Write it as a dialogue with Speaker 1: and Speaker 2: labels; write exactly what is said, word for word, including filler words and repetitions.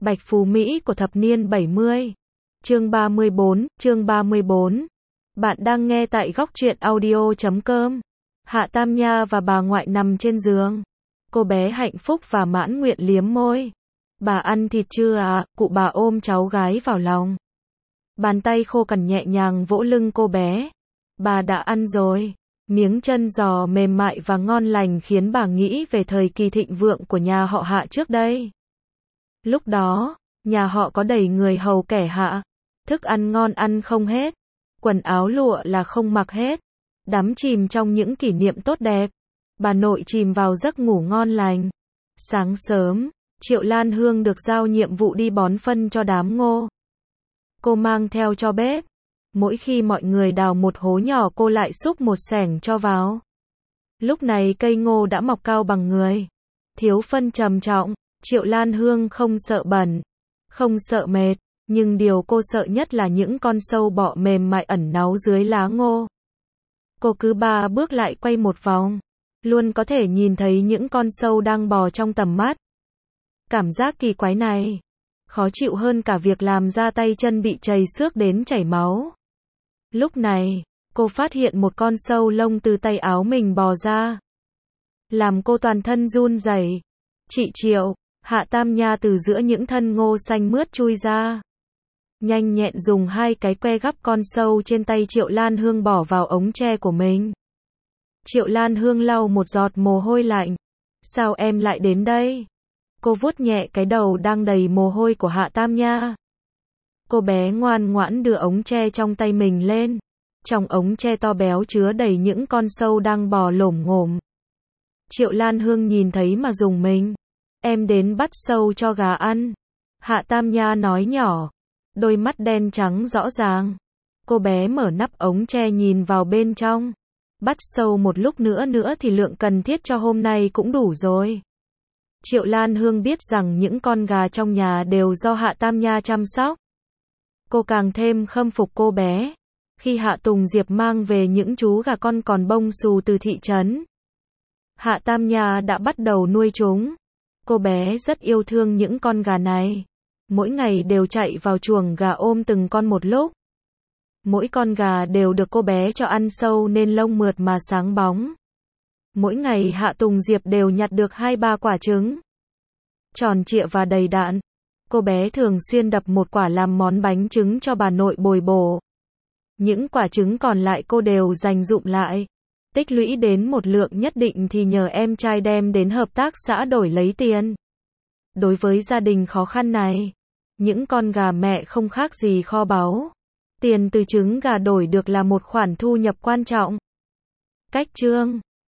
Speaker 1: Bạch Phú Mỹ của thập niên bảy mươi. Chương ba mươi bốn, chương ba mươi bốn. Bạn đang nghe tại góc truyện audio chấm com. Hạ Tam Nha và bà ngoại nằm trên giường. Cô bé hạnh phúc và mãn nguyện liếm môi. Bà ăn thịt chưa ạ? À? Cụ bà ôm cháu gái vào lòng. Bàn tay khô cằn nhẹ nhàng vỗ lưng cô bé. Bà đã ăn rồi. Miếng chân giò mềm mại và ngon lành khiến bà nghĩ về thời kỳ thịnh vượng của nhà họ Hạ trước đây. Lúc đó, nhà họ có đầy người hầu kẻ hạ. Thức ăn ngon ăn không hết. Quần áo lụa là không mặc hết. Đắm chìm trong những kỷ niệm tốt đẹp. Bà nội chìm vào giấc ngủ ngon lành. Sáng sớm, Triệu Lan Hương được giao nhiệm vụ đi bón phân cho đám ngô. Cô mang theo cho bếp. Mỗi khi mọi người đào một hố nhỏ cô lại xúc một xẻng cho vào. Lúc này cây ngô đã mọc cao bằng người. Thiếu phân trầm trọng, Triệu Lan Hương không sợ bẩn, không sợ mệt, nhưng điều cô sợ nhất là những con sâu bọ mềm mại ẩn náu dưới lá ngô. Cô cứ ba bước lại quay một vòng, luôn có thể nhìn thấy những con sâu đang bò trong tầm mắt. Cảm giác kỳ quái này, khó chịu hơn cả việc làm da tay chân bị trầy xước đến chảy máu. Lúc này, cô phát hiện một con sâu lông từ tay áo mình bò ra. Làm cô toàn thân run rẩy. Chị Triệu, Hạ Tam Nha từ giữa những thân ngô xanh mướt chui ra. Nhanh nhẹn dùng hai cái que gắp con sâu trên tay Triệu Lan Hương bỏ vào ống tre của mình. Triệu Lan Hương lau một giọt mồ hôi lạnh. Sao em lại đến đây? Cô vuốt nhẹ cái đầu đang đầy mồ hôi của Hạ Tam Nha. Cô bé ngoan ngoãn đưa ống tre trong tay mình lên. Trong ống tre to béo chứa đầy những con sâu đang bò lổm ngổm. Triệu Lan Hương nhìn thấy mà rùng mình. Em đến bắt sâu cho gà ăn. Hạ Tam Nha nói nhỏ. Đôi mắt đen trắng rõ ràng. Cô bé mở nắp ống tre nhìn vào bên trong. Bắt sâu một lúc nữa nữa thì lượng cần thiết cho hôm nay cũng đủ rồi. Triệu Lan Hương biết rằng những con gà trong nhà đều do Hạ Tam Nha chăm sóc. Cô càng thêm khâm phục cô bé. Khi Hạ Tùng Diệp mang về những chú gà con còn bông xù từ thị trấn, Hạ Tam Nha đã bắt đầu nuôi chúng. Cô bé rất yêu thương những con gà này. Mỗi ngày đều chạy vào chuồng gà ôm từng con một lúc. Mỗi con gà đều được cô bé cho ăn sâu nên lông mượt mà sáng bóng. Mỗi ngày Hạ Tùng Diệp đều nhặt được hai ba quả trứng. Tròn trịa và đầy đặn. Cô bé thường xuyên đập một quả làm món bánh trứng cho bà nội bồi bổ. Những quả trứng còn lại cô đều dành dụm lại. Tích lũy đến một lượng nhất định thì nhờ em trai đem đến hợp tác xã đổi lấy tiền. Đối với gia đình khó khăn này, những con gà mẹ không khác gì kho báu. Tiền từ trứng gà đổi được là một khoản thu nhập quan trọng. Cách chương